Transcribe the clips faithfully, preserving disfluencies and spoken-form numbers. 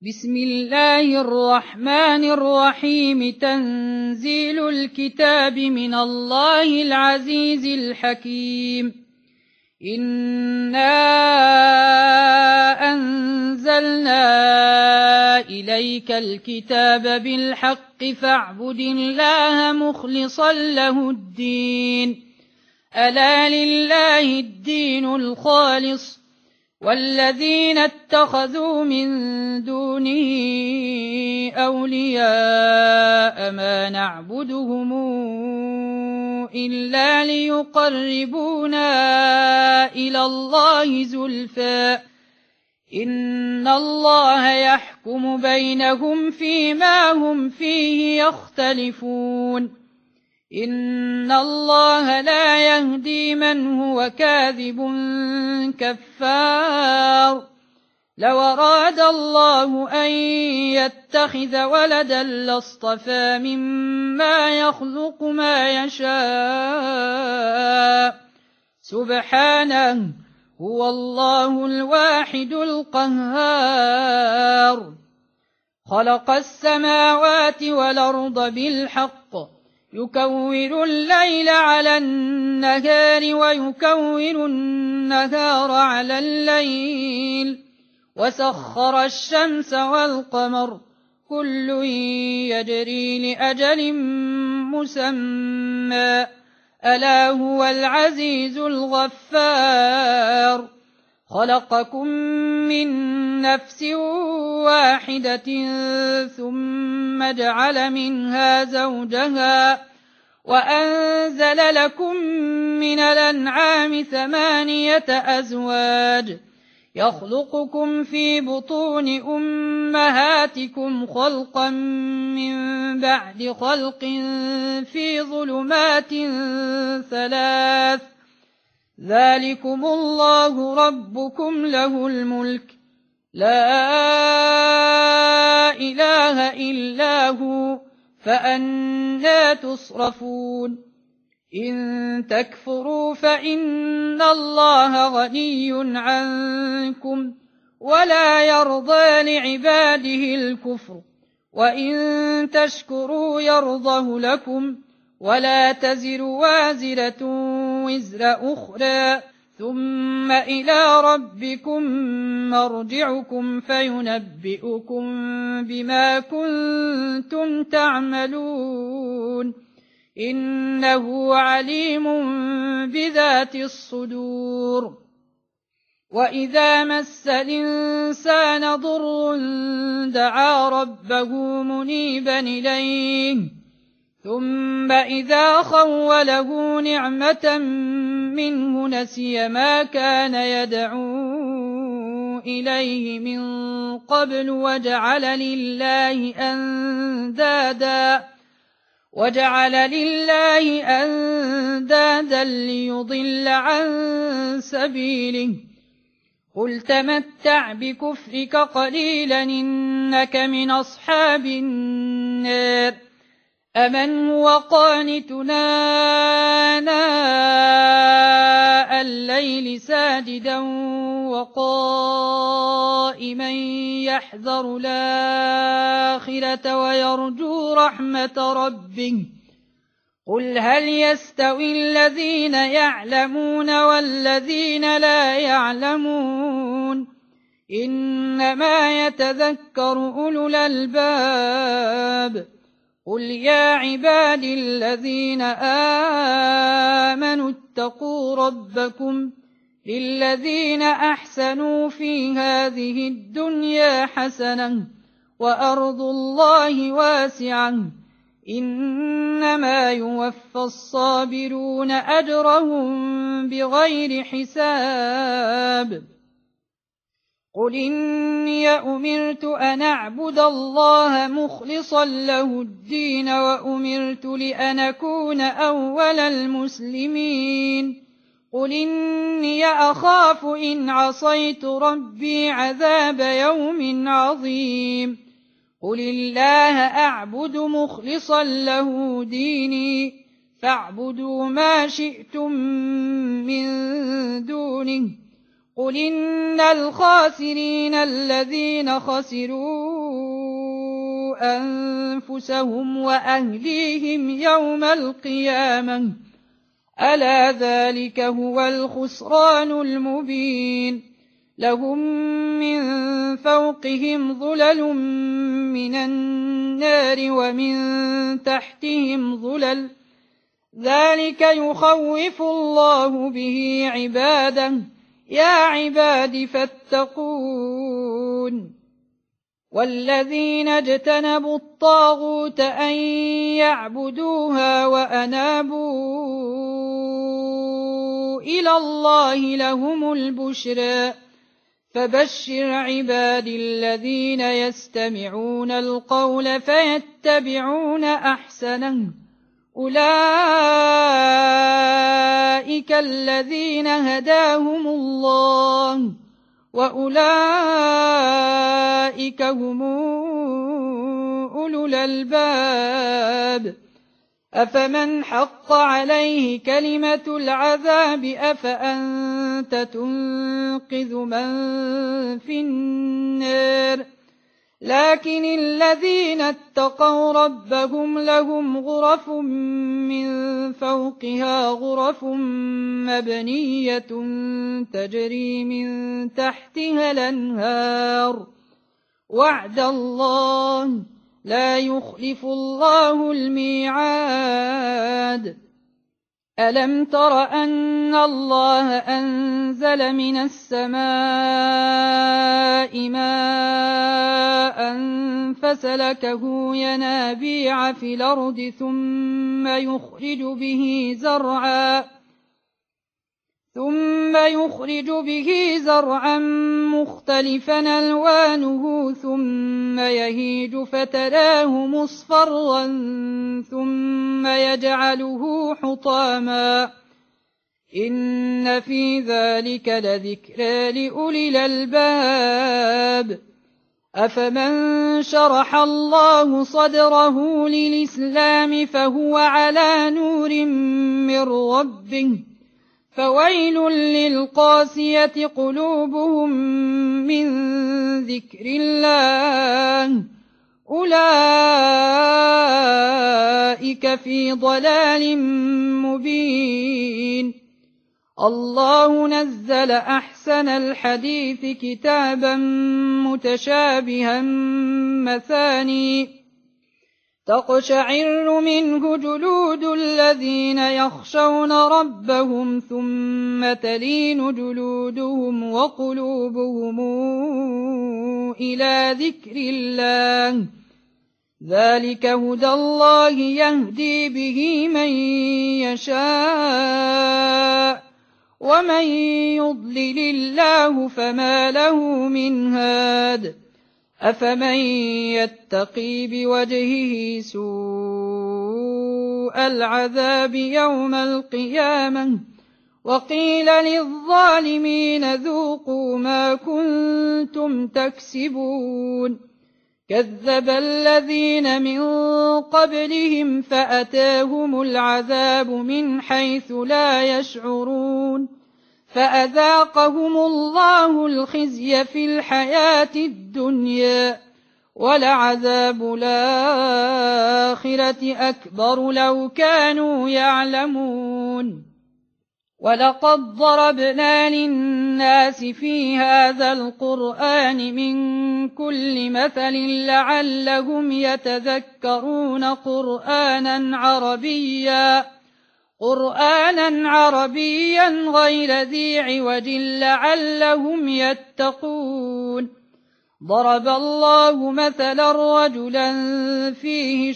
بسم الله الرحمن الرحيم. تنزيل الكتاب من الله العزيز الحكيم. إنا أنزلنا إليك الكتاب بالحق فاعبد الله مخلصا له الدين. ألا لله الدين الخالص، والذين اتخذوا من دونه أولياء ما نعبدهم إلا ليقربونا إلى الله زلفى إن الله يحكم بينهم فيما هم فيه يختلفون. إن الله لا يهدي من هو كاذب كفار. لو أراد الله أن يتخذ ولدا لاصطفى مما يخلق ما يشاء سبحانه، هو الله الواحد القهار. خلق السماوات والأرض بالحق، يكور الليل على النهار ويكور النهار على الليل، وسخر الشمس والقمر كل يجري لأجل مسمى، ألا هو العزيز الغفار. خلقكم من نفس واحدة ثم جعل منها زوجها وأنزل لكم من الأنعام ثمانية أزواج، يخلقكم في بطون أمهاتكم خلقا من بعد خلق في ظلمات ثلاث، ذلكم الله ربكم له الملك، لا إله إلا هو، فأنى تصرفون. إن تكفروا فإن الله غني عنكم ولا يرضى لعباده الكفر، وإن تشكروا يرضه لكم، ولا تزر وازرة وزر أخرى، ثم إلى ربكم مرجعكم فينبئكم بما كنتم تعملون، إنه عليم بذات الصدور. وإذا مس الإنسان ضر دعا ربه منيبا إليه، ثم إذا خوله نعمة منه نسي ما كان يدعو إليه من قبل وجعل لله أندادا وجعل لله أندادا ليضل عن سبيله. قل تمتع بكفرك قليلا إنك من أصحاب النار. أمن هو قانتنا آناء الليل ساجدا وقائما يحذر الآخرة ويرجو رحمة ربه. قل هل يستوي الذين يعلمون والذين لا يعلمون؟ إنما يتذكر أولو الألباب. قل يا عبادي الذين آمنوا اتقوا ربكم للذين أحسنوا في هذه الدنيا حسنة وأرض الله واسعة، إنما يوفى الصابرون أجرهم بغير حساب. قل إني أمرت أن أعبد الله مخلصا له الدين وأمرت لأن أكون أول المسلمين. قل إني أخاف إن عصيت ربي عذاب يوم عظيم. قل الله أعبد مخلصا له ديني، فاعبدوا ما شئتم من دونه. قل إن الخاسرين الذين خسروا خسروا أنفسهم وأهليهم يوم القيامة ألا ذلك هو الخسران المبين لهم من فوقهم ظلل من النار ومن تحتهم ظلل ذلك يخوف الله به عباده يا عباد فاتقون والذين اجتنبوا الطاغوت أن يعبدوها وأنابوا إلى الله لهم البشرى فبشر عبادي الذين يستمعون القول فيتبعون أحسنه أولئك الذين هداهم الله وأولئك هم أولو الألباب أفمن حق عليه كلمة العذاب أفأنت تنقذ من في النار لكن الذين اتقوا ربهم لهم غرف من فوقها غرف مبنية تجري من تحتها الأنهار وعد الله لا يخلف الله الميعاد ألم تر أن الله أنزل من السماء ماء فسلكه ينابيع في الأرض ثم يخرج به زرعا ثم يخرج به زرعا مختلفا ألوانه ثم يهيج فتراه مصفرا ثم يجعله حطاما إن في ذلك لذكرى لأولي الألباب أفمن شرح الله صدره للإسلام فهو على نور من ربه فويل للقاسية قلوبهم من ذكر الله أولئك في ضلال مبين الله نزل أحسن الحديث كتابا متشابها مثاني تقشعر منه جلود الذين يخشون ربهم ثم تلين جلودهم وقلوبهم إلى ذكر الله ذلك هدى الله يهدي به من يشاء ومن يضلل الله فما له من هاد أفمن يتقي بوجهه سوء العذاب يوم القيامة وقيل للظالمين ذوقوا ما كنتم تكسبون كذب الذين من قبلهم فأتاهم العذاب من حيث لا يشعرون فأذاقهم الله الخزي في الحياة الدنيا ولعذاب الآخرة أكبر لو كانوا يعلمون ولقد ضربنا للناس في هذا القرآن من كل مثل لعلهم يتذكرون قرآنا عربيا قرآنا عربيا غير ذي عوج لعلهم يتقون ضرب الله مثلا رجلا فيه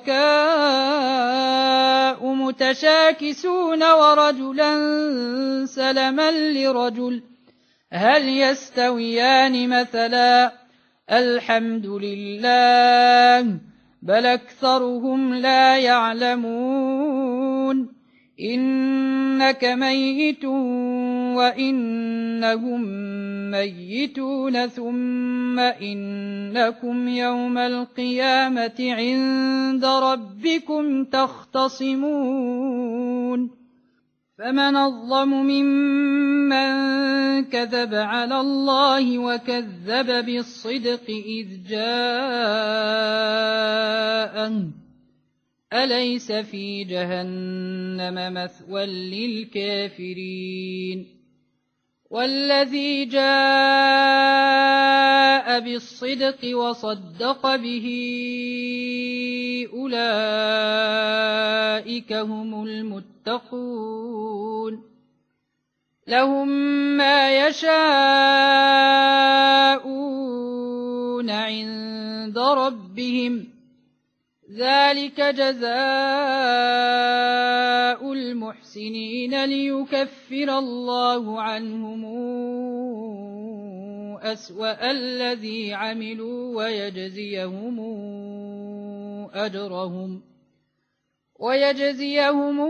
شركاء متشاكسون ورجلا سلما لرجل هل يستويان مثلا الحمد لله بل أكثرهم لا يعلمون إنك ميت وإنهم ميتون ثم إنكم يوم القيامة عند ربكم تختصمون فمن أظلم ممن كذب على الله وكذب بالصدق إذ جاءه أليس في جهنم مثوى للكافرين والذي جاء بالصدق وصدق به أولئك هم المتقون لهم ما يشاءون عند ربهم ذلك جزاء المحسنين ليكفر الله عنهم أسوأ الذي عملوا ويجزيهم أجرهم ويجزيهم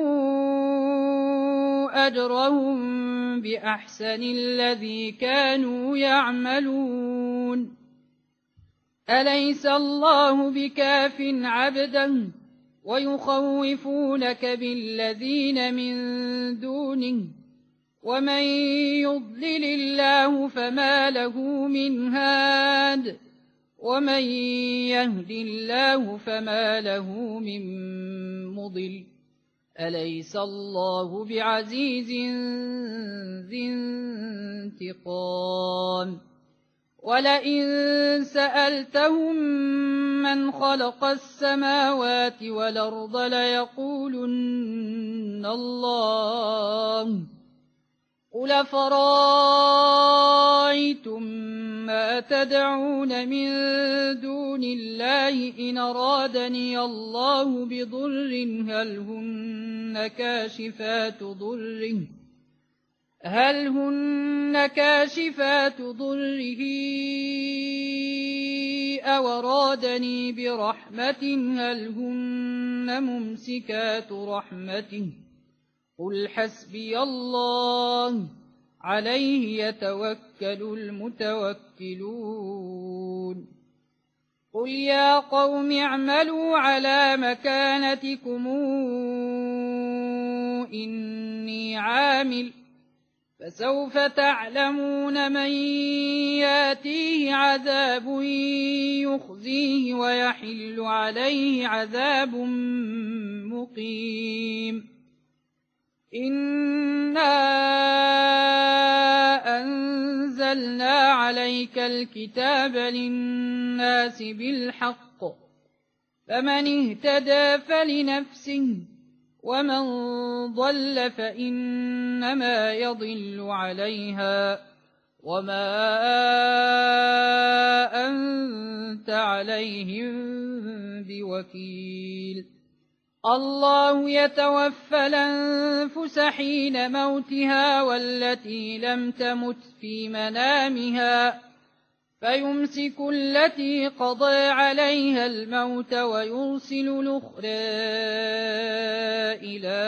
أجرهم بأحسن الذي كانوا يعملون أليس الله بكاف عبدا ويخوفونك بالذين من دونه ومن يضلل الله فما له من هاد ومن يهد الله فما له من مضل أليس الله بعزيز ذي انتقام ولئن سألتهم من خلق السماوات والأرض ليقولن الله قل فرأيتم ما تدعون من دون الله إن أرادني الله بضر هل هن كاشفات ضره هل هن كاشفات ضره أو أرادني برحمة هل هن ممسكات رحمته قل حسبي الله عليه يتوكل المتوكلون قل يا قوم اعملوا على مكانتكم إني عامل فسوف تعلمون من ياتيه عذاب يخزيه ويحل عليه عذاب مقيم إنا أنزلنا عليك الكتاب للناس بالحق فمن اهتدى فلنفسه ومن ضل فإنما يضل عليها وما أنت عليهم بوكيل الله يتوفى الأنفس حين موتها والتي لم تمت في منامها فيمسك التي قضى عليها الموت ويرسل الأخرى إلى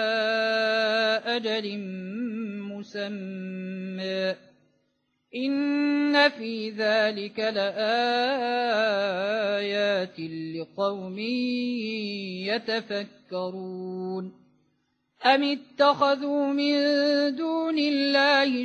أجل مسمى إن في ذلك لآيات لقوم يتفكرون أم اتخذوا من دون الله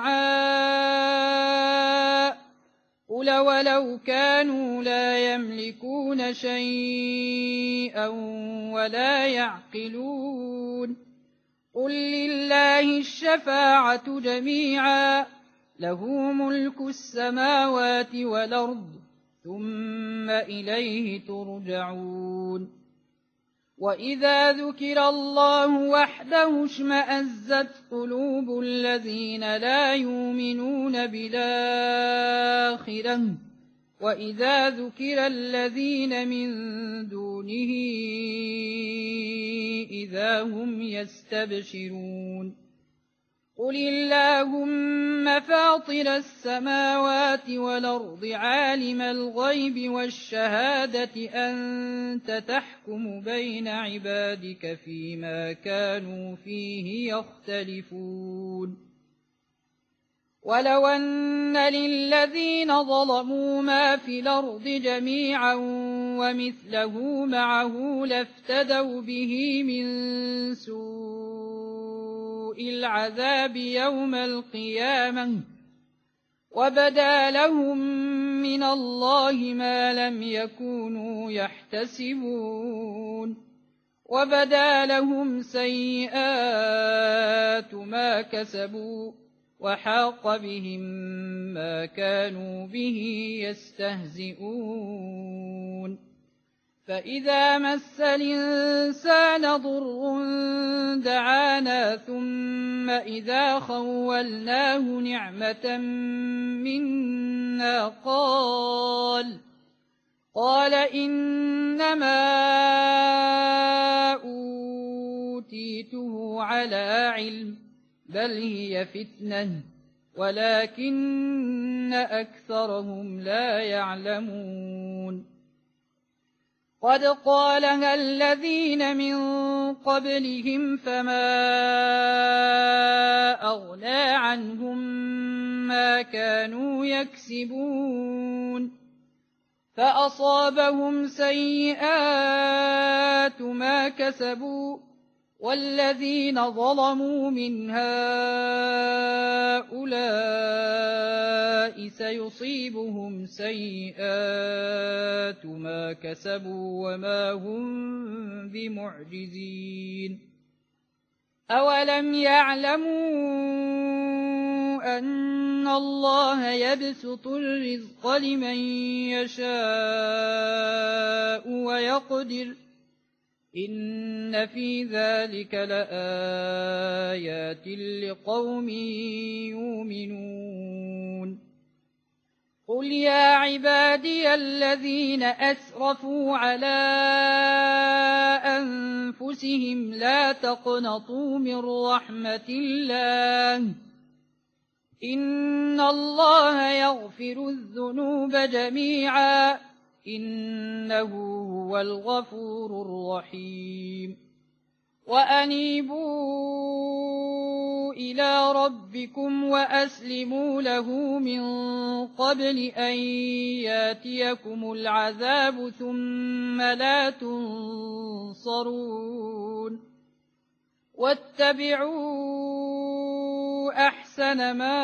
شفعاء قل ولو كانوا لا يملكون شيئا ولا يعقلون قل لله الشفاعة جميعا له ملك السماوات والأرض ثم إليه ترجعون وإذا ذكر الله وحده اشمأزت قلوب الذين لا يؤمنون بالآخرة وإذا ذكر الذين من دونه إذا هم يستبشرون قل اللهم فاطر السماوات والأرض عالم الغيب والشهادة أنت تحكم بين عبادك فيما كانوا فيه يختلفون ولو أن للذين ظلموا ما في الأرض جميعا ومثله معه لافتدوا به من سوء سوء العذاب يوم القيامة وبدا لهم من الله ما لم يكونوا يحتسبون وبدا لهم سيئات ما كسبوا وحاق بهم ما كانوا به يستهزئون فإذا مس الإنسان ضر دعانا ثم إذا خولناه نعمة منا قال قال إنما أوتيته على علم بل هي فتنة ولكن أكثرهم لا يعلمون قد قالها الذين من قبلهم فما أغنى عنهم ما كانوا يكسبون فأصابهم سيئات ما كسبوا والذين ظلموا من هؤلاء سيصيبهم سيئات ما كسبوا وما هم بمعجزين أولم يعلموا أن الله يبسط الرزق لمن يشاء ويقدر إن في ذلك لآيات لقوم يؤمنون قل يا عبادي الذين أسرفوا على أنفسهم لا تقنطوا من رحمة الله إن الله يغفر الذنوب جميعا إنه هو الغفور الرحيم وأنيبوا إلى ربكم وأسلموا له من قبل أن ياتيكم العذاب ثم لا تنصرون واتبعوا أحسن ما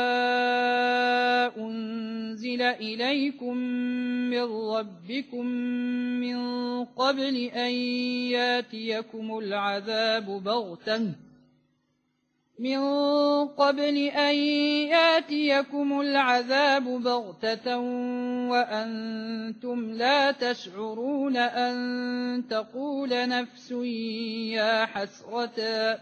أنزل إليكم من ربكم من قبل أن ياتيكم العذاب بغتة من قبل أن ياتيكم العذاب بغتة وأنتم لا تشعرون أن تقول نفس يا حسرة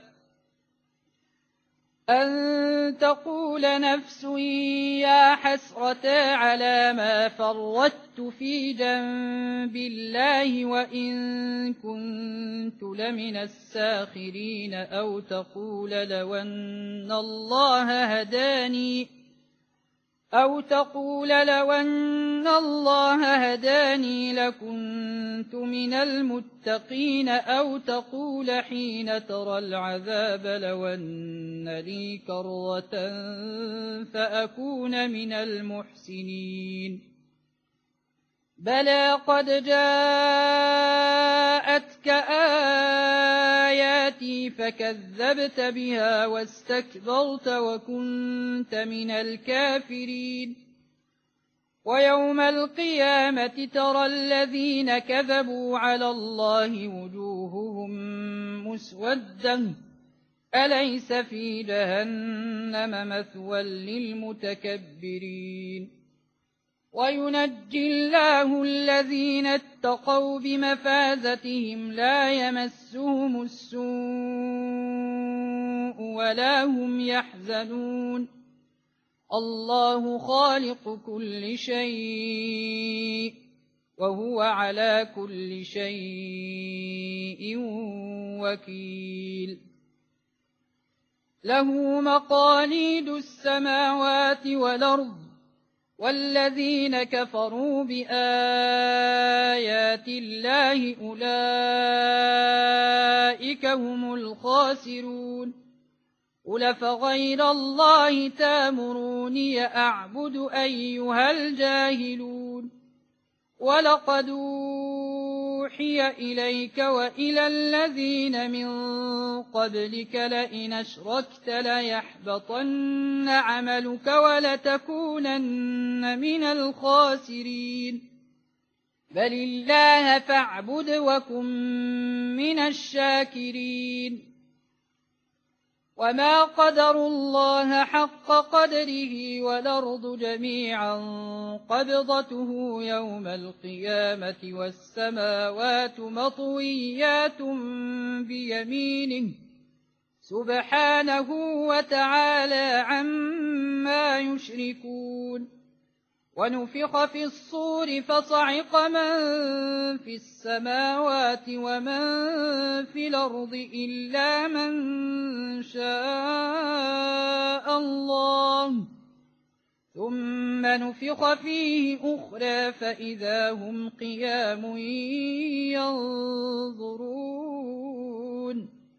أن تقول نفس يا حسرة على ما فرطت في جنب الله وإن كنت لمن الساخرين أو تقول لو أن الله هداني أو تقول لو أن الله هداني لكنت من المتقين أو تقول حين ترى العذاب لو أن لي كرة فأكون من المحسنين بلى قد جاءتك آياتي فكذبت بها واستكبرت وكنت من الكافرين ويوم القيامة ترى الذين كذبوا على الله وجوههم مسودة أليس في جهنم مثوى للمتكبرين وينجي الله الذين اتقوا بمفازتهم لا يمسهم السوء ولا هم يحزنون الله خالق كل شيء وهو على كل شيء وكيل له مقاليد السماوات والأرض والذين كفروا بآيات الله أولئك هم الخاسرون قل فغير الله تامروني أعبد أيها الجاهلون ولقد أوحي أوحي إليك وإلى الذين من قبلك لئن أشركت ليحبطن عملك ولتكونن من الخاسرين بل الله فاعبد وكن من الشاكرين وما قدروا الله حق قدره والأرض جميعا قبضته يوم القيامة والسماوات مطويات بيمينه سبحانه وتعالى عما يشركون ونفخ في الصور فصعق من في السماوات ومن في الأرض إلا من شاء الله ثم نفخ فيه أخرى فإذا هم قيام ينظرون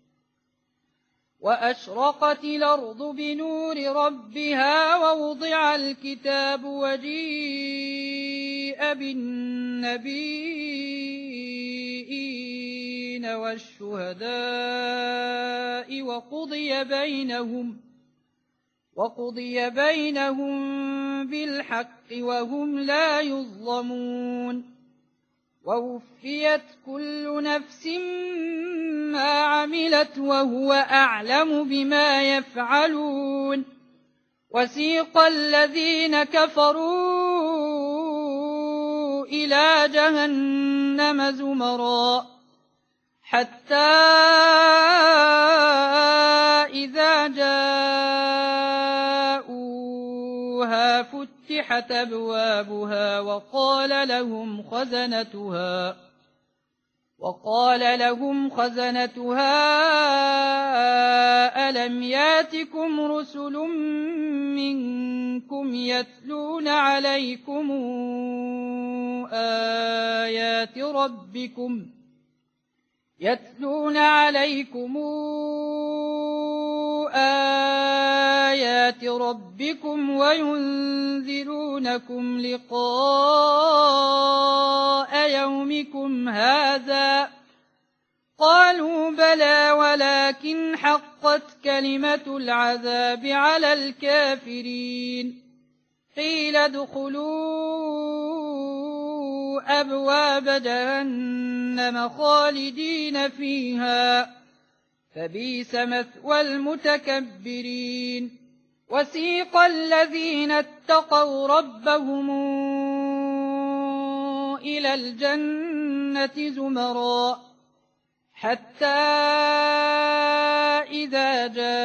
وأشرقت الأرض بنور ربها ووضع الكتاب وجيء بالنبيين والشهداء وقضي بينهم وقضي بينهم بالحق وهم لا يظلمون ووفيت كل نفس ما عملت وهو أعلم بما يفعلون وسيق الذين كفروا إلى جهنم زمرا حتى إذا جاءوها فتحت أبوابها وقال لهم خزنتها وقال لهم خزنتها ألم ياتكم رسل منكم يتلون عليكم آيات ربكم يتلون عليكم آيات ربكم وينذرونكم لقاء يومكم هذا قالوا بلى ولكن حقت كلمة العذاب على الكافرين قيل ادخلوا أبواب جهنم خالدين فيها فبئس مثوى المتكبرين وسيق الذين اتقوا ربهم إلى الجنة زمرا حتى إذا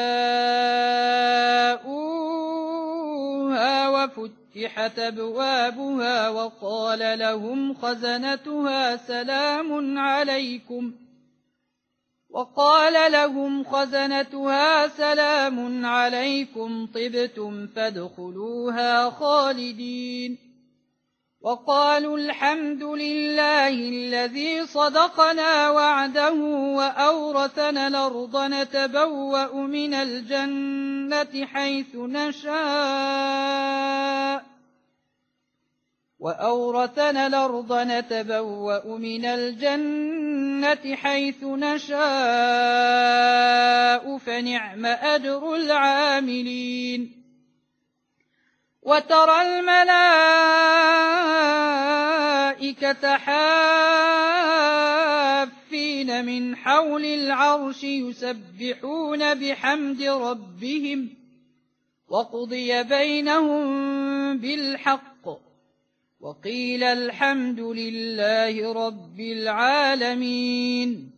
جاءوها وفتحت أبوابها وقال لهم خزنتها سلام عليكم وقال لهم خزنتها سلام عليكم طبتم فادخلوها خالدين وقالوا الحمد لله الذي صدقنا وعده وأورثنا الأرض نتبوأ من الجنة حيث نشاء وأورثنا الأرض نتبوأ من الجنة حيث نشاء فنعم أجر العاملين وترى الملائكة حافين من حول العرش يسبحون بحمد ربهم وقضي بينهم بالحق وقيل الحمد لله رب العالمين